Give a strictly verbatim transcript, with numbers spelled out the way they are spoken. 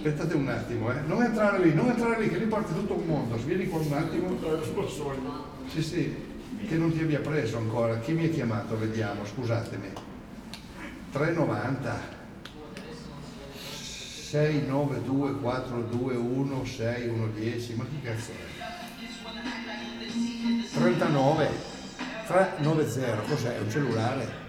Aspettate un attimo, eh. Non entrare lì, non entrare lì, che lì parte tutto un mondo. Vieni qua un attimo. Sì, sì, che non ti abbia preso ancora. Chi mi ha chiamato? Vediamo, scusatemi. tre novanta sei nove due quattro due uno sei uno dieci, ma chi cazzo è? trentanove tre nove zero, cos'è? Un cellulare?